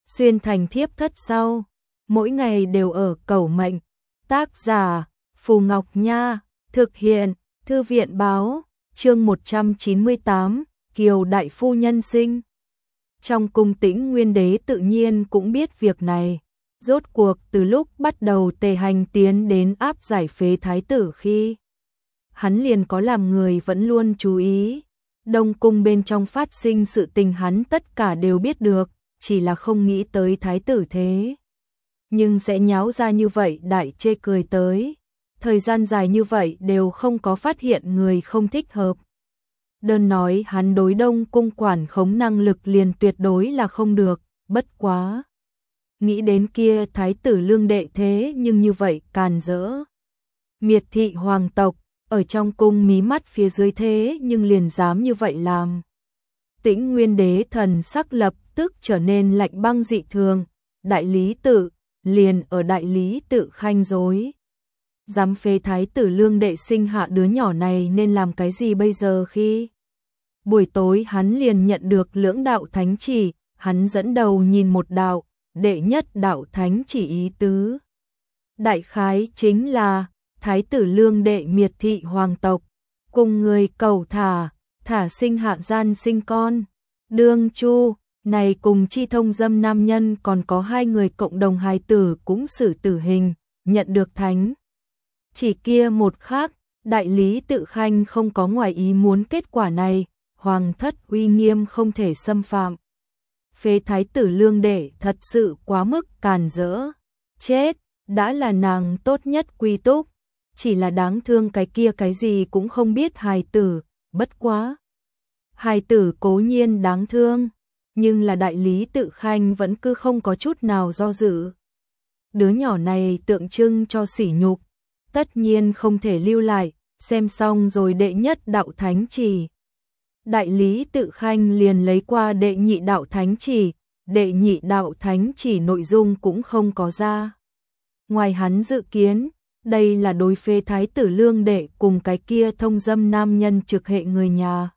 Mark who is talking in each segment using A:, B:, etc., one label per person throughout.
A: xuyên thành thiếp thất sau, mỗi ngày đều ở cầu mệnh. Tác giả Phù Ngọc Nha, thực hiện Thư viện Báo, chương 198, Kiều Đại Phu Nhân sinh. Trong cung Tĩnh Nguyên Đế tự nhiên cũng biết việc này, rốt cuộc từ lúc bắt đầu Tề Hành tiến đến áp giải phế thái tử khi hắn liền có làm người vẫn luôn chú ý. Đông cung bên trong phát sinh sự tình hắn tất cả đều biết được, chỉ là không nghĩ tới thái tử thế. Nhưng sẽ nháo ra như vậy đại chê cười tới. Thời gian dài như vậy đều không có phát hiện người không thích hợp. Đơn nói hắn đối Đông cung quản khống năng lực liền tuyệt đối là không được, bất quá. Nghĩ đến kia thái tử Lương đệ thế nhưng như vậy càn rỡ. Miệt thị hoàng tộc, ở trong cung mí mắt phía dưới thế nhưng liền dám như vậy làm. Tĩnh Nguyên Đế thần sắc lập tức trở nên lạnh băng dị thường, đại lý tự, liền ở đại lý tự khanh rối. Dám phế thái tử Lương đệ sinh hạ đứa nhỏ này nên làm cái gì bây giờ khi? Buổi tối hắn liền nhận được lưỡng đạo thánh chỉ, hắn dẫn đầu nhìn một đạo, đệ nhất đạo thánh chỉ ý tứ. Đại khái chính là thái tử Lương đệ miệt thị hoàng tộc, cùng người cầu thả sinh hạ gian sinh con. Đương Chu, này cùng chi thông dâm nam nhân còn có hai người cộng đồng hài tử cũng xử tử hình, nhận được thánh. Chỉ kia một khác, đại lý tự khanh không có ngoài ý muốn kết quả này, hoàng thất uy nghiêm không thể xâm phạm. Phế thái tử Lương đệ thật sự quá mức càn rỡ. Chết, đã là nàng tốt nhất quy túc. Chỉ là đáng thương cái kia cái gì cũng không biết hài tử, bất quá. Hài tử cố nhiên đáng thương, nhưng là đại lý tự khanh vẫn cứ không có chút nào do dự. Đứa nhỏ này tượng trưng cho sỉ nhục, tất nhiên không thể lưu lại, xem xong rồi đệ nhất đạo thánh chỉ. Đại lý tự khanh liền lấy qua đệ nhị đạo thánh chỉ, đệ nhị đạo thánh chỉ nội dung cũng không có ra. Ngoài hắn dự kiến, đây là đối phế thái tử Lương đệ cùng cái kia thông dâm nam nhân trực hệ người nhà.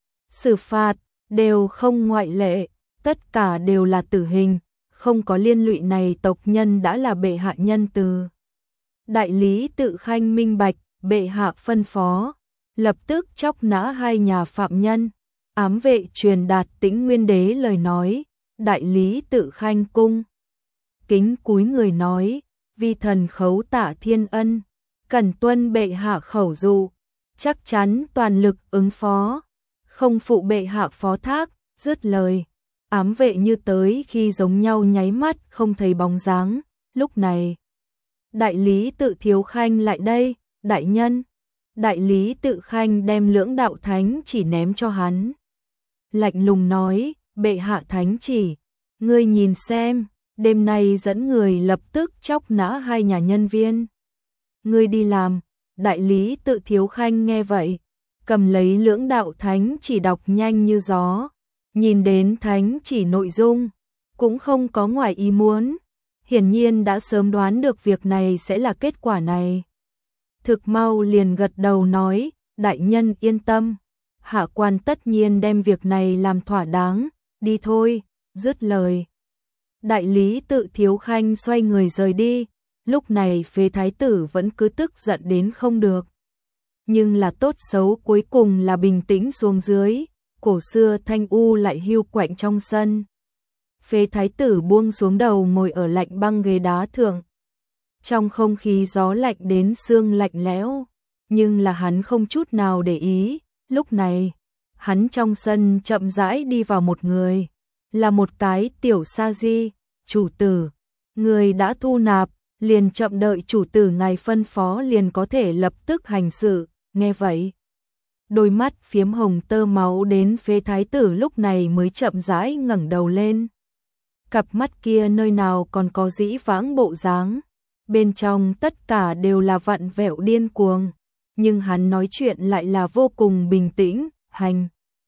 A: Xử phạt, đều không ngoại lệ, tất cả đều là tử hình, không có liên lụy này tộc nhân đã là bệ hạ nhân từ. Đại lý tự khanh minh bạch, bệ hạ phân phó, lập tức chóc nã hai nhà phạm nhân, ám vệ truyền đạt Tĩnh Nguyên Đế lời nói, đại lý tự khanh cung. Kính cúi người nói, vi thần khấu tạ thiên ân, cẩn tuân bệ hạ khẩu dụ, chắc chắn toàn lực ứng phó, không phụ bệ hạ phó thác, dứt lời. Ám vệ như tới khi giống nhau nháy mắt không thấy bóng dáng, lúc này. Đại lý tự thiếu khanh lại đây, đại nhân. Đại lý tự khanh đem lưỡng đạo thánh chỉ ném cho hắn. Lạnh lùng nói, bệ hạ thánh chỉ, ngươi nhìn xem, đêm nay dẫn người lập tức chóc nã hai nhà nhân viên. Ngươi đi làm, đại lý tự thiếu khanh nghe vậy, cầm lấy lưỡng đạo thánh chỉ đọc nhanh như gió, nhìn đến thánh chỉ nội dung, cũng không có ngoài ý muốn, hiển nhiên đã sớm đoán được việc này sẽ là kết quả này. Thực mau liền gật đầu nói, đại nhân yên tâm, hạ quan tất nhiên đem việc này làm thỏa đáng, đi thôi, dứt lời. Đại lý tự thiếu khanh xoay người rời đi, lúc này phế thái tử vẫn cứ tức giận đến không được. Nhưng là tốt xấu cuối cùng là bình tĩnh xuống dưới, cổ xưa thanh u lại hiu quạnh trong sân. Phế thái tử buông xuống đầu ngồi ở lạnh băng ghế đá thượng. Trong không khí gió lạnh đến xương lạnh lẽo, nhưng là hắn không chút nào để ý, lúc này, hắn trong sân chậm rãi đi vào một người, là một cái tiểu sa di, chủ tử, người đã thu nạp, liền chậm đợi chủ tử ngài phân phó liền có thể lập tức hành sự, nghe vậy. Đôi mắt phiếm hồng tơ máu đến phế thái tử lúc này mới chậm rãi ngẩng đầu lên. Cặp mắt kia nơi nào còn có dĩ vãng bộ dáng, bên trong tất cả đều là vặn vẹo điên cuồng, nhưng hắn nói chuyện lại là vô cùng bình tĩnh, hành.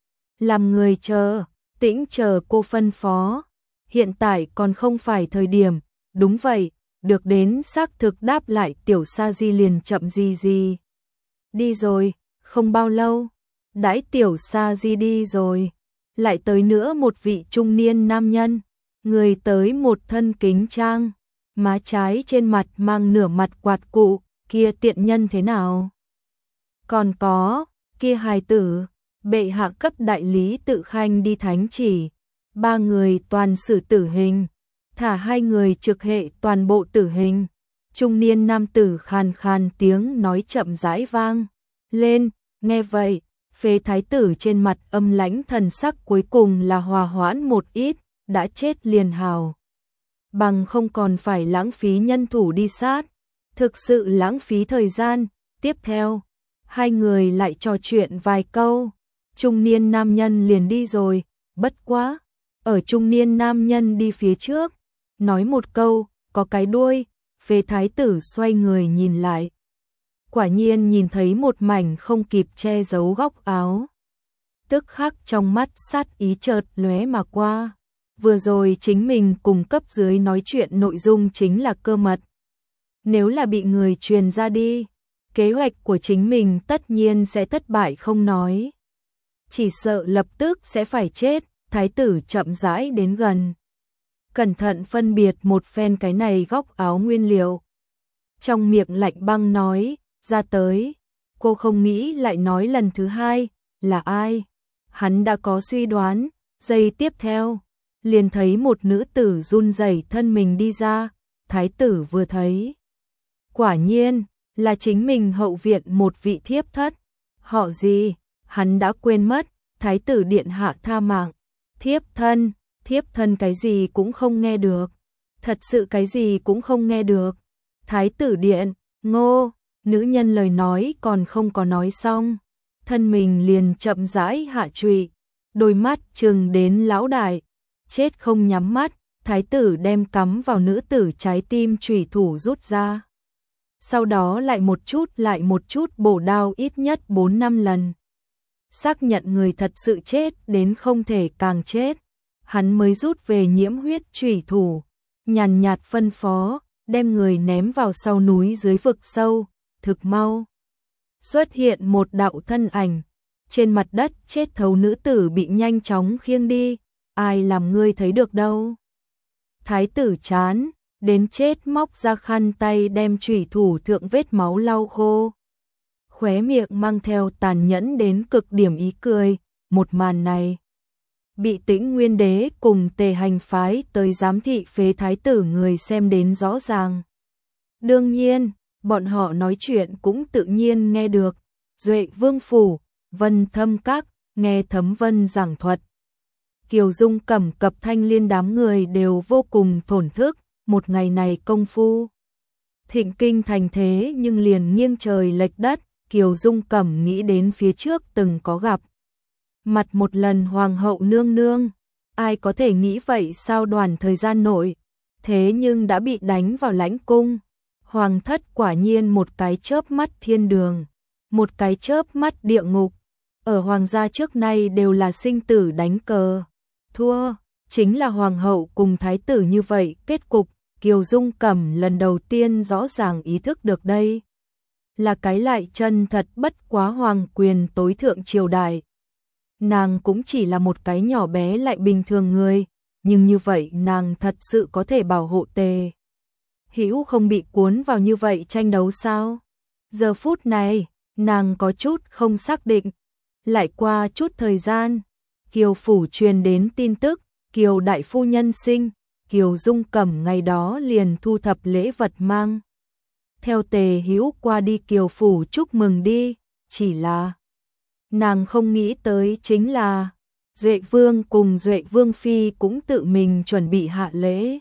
A: Làm người chờ, tĩnh chờ cô phân phó, hiện tại còn không phải thời điểm, đúng vậy, được đến xác thực đáp lại tiểu sa di liền chậm gì. Đi rồi, không bao lâu, đãi tiểu sa di đi rồi, lại tới nữa một vị trung niên nam nhân, Người tới một thân kính trang, má trái trên mặt mang nửa mặt quạt cụ, kia tiện nhân thế nào? Còn có, kia hài tử, bệ hạ cấp đại lý tự khanh đi thánh chỉ, 3 người toàn xử tử hình, thả 2 người trực hệ toàn bộ tử hình. Trung niên nam tử khàn khàn tiếng nói chậm rãi vang lên, nghe vậy, Phế thái tử trên mặt âm lãnh thần sắc cuối cùng là hòa hoãn một ít, đã chết liền hào. Bằng không còn phải lãng phí nhân thủ đi sát, thực sự lãng phí thời gian. Tiếp theo, hai người lại trò chuyện vài câu, trung niên nam nhân liền đi rồi, bất quá, ở trung niên nam nhân đi phía trước, nói một câu, có cái đuôi, Phế thái tử xoay người nhìn lại. Quả nhiên nhìn thấy một mảnh không kịp che giấu góc áo. Tức khắc trong mắt sát ý chợt lóe mà qua. Vừa rồi chính mình cùng cấp dưới nói chuyện nội dung chính là cơ mật. Nếu là bị người truyền ra đi, kế hoạch của chính mình tất nhiên sẽ thất bại không nói. Chỉ sợ lập tức sẽ phải chết, thái tử chậm rãi đến gần. Cẩn thận phân biệt một phen cái này góc áo nguyên liệu. Trong miệng lạnh băng nói, ra tới, cô không nghĩ lại nói lần thứ hai, là ai? Hắn đã có suy đoán, giây tiếp theo, liền thấy một nữ tử run rẩy thân mình đi ra, thái tử vừa thấy. Quả nhiên, là chính mình hậu viện một vị thiếp thất, họ gì, hắn đã quên mất, thái tử điện hạ tha mạng, thiếp thân cái gì cũng không nghe được, thật sự cái gì cũng không nghe được, thái tử điện, ngô. Nữ nhân lời nói còn không có nói xong, thân mình liền chậm rãi hạ trụy, đôi mắt trừng đến lão đại, chết không nhắm mắt, thái tử đem cắm vào nữ tử trái tim chủy thủ rút ra. Sau đó lại một chút bổ đao ít nhất 4-5 lần. Xác nhận người thật sự chết đến không thể càng chết, hắn mới rút về nhiễm huyết chủy thủ, nhàn nhạt phân phó, đem người ném vào sau núi dưới vực sâu. Thực mau xuất hiện một đạo thân ảnh, trên mặt đất chết thấu nữ tử bị nhanh chóng khiêng đi, ai làm ngươi thấy được đâu. Thái tử chán, đến chết móc ra khăn tay đem chủy thủ thượng vết máu lau khô. Khóe miệng mang theo tàn nhẫn đến cực điểm ý cười, một màn này. Bị Tĩnh Nguyên Đế cùng Tề Hành phái tới giám thị phế thái tử người xem đến rõ ràng. Đương nhiên, bọn họ nói chuyện cũng tự nhiên nghe được. Duệ Vương phủ, Vân Thâm Các, nghe Thấm Vân giảng thuật. Kiều Dung Cẩm cập Thanh Liên đám người đều vô cùng thổn thức, một ngày này công phu. Thịnh kinh thành thế nhưng liền nghiêng trời lệch đất, Kiều Dung Cẩm nghĩ đến phía trước từng có gặp. Mặt một lần hoàng hậu nương nương, ai có thể nghĩ vậy sao đoàn thời gian nội, thế nhưng đã bị đánh vào lãnh cung. Hoàng thất quả nhiên một cái chớp mắt thiên đường, một cái chớp mắt địa ngục. Ở hoàng gia trước nay đều là sinh tử đánh cờ. Thua, chính là hoàng hậu cùng thái tử như vậy. Kết cục, Kiều Dung Cẩm lần đầu tiên rõ ràng ý thức được đây. Là cái lại chân thật bất quá hoàng quyền tối thượng triều đại. Nàng cũng chỉ là một cái nhỏ bé lại bình thường người, nhưng như vậy nàng thật sự có thể bảo hộ Tề Hữu không bị cuốn vào như vậy tranh đấu sao? Giờ phút này, nàng có chút không xác định. Lại qua chút thời gian, Kiều phủ truyền đến tin tức, Kiều đại phu nhân sinh, Kiều Dung Cẩm ngày đó liền thu thập lễ vật mang. Theo Tề Hữu qua đi Kiều phủ chúc mừng đi, chỉ là nàng không nghĩ tới chính là Duệ Vương cùng Duệ Vương phi cũng tự mình chuẩn bị hạ lễ.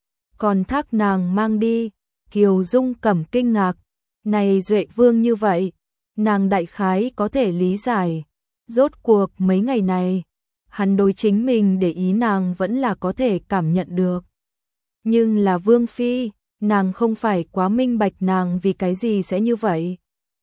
A: Còn thác nàng mang đi, Kiều Dung Cẩm kinh ngạc, này Duệ Vương như vậy, nàng đại khái có thể lý giải, rốt cuộc mấy ngày này, hắn đối chính mình để ý nàng vẫn là có thể cảm nhận được. Nhưng là Vương phi, nàng không phải quá minh bạch nàng vì cái gì sẽ như vậy.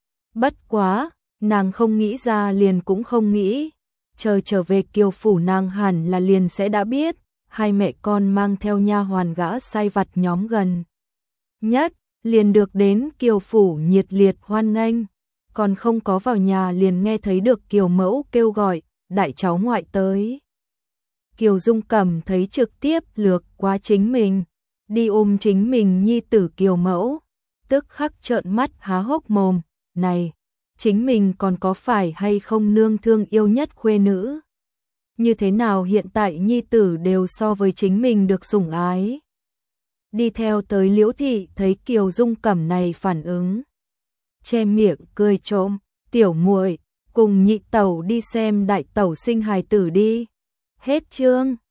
A: Bất quá, nàng không nghĩ ra liền cũng không nghĩ, chờ trở về Kiều phủ nàng hẳn là liền sẽ đã biết. Hai mẹ con mang theo nha hoàn gã sai vặt nhóm gần nhất, liền được đến Kiều phủ nhiệt liệt hoan nghênh, còn không có vào nhà liền nghe thấy được Kiều mẫu kêu gọi, đại cháu ngoại tới. Kiều Dung Cẩm thấy trực tiếp lược qua chính mình, đi ôm chính mình nhi tử Kiều Mẫu, tức khắc trợn mắt há hốc mồm, này, chính mình còn có phải hay không nương thương yêu nhất khuê nữ? Như thế nào hiện tại nhi tử đều so với chính mình được sủng ái? Đi theo tới Liễu thị thấy Kiều Dung Cẩm này phản ứng, che miệng cười trộm, tiểu muội cùng nhị tẩu đi xem đại tẩu sinh hài tử đi. Hết chương.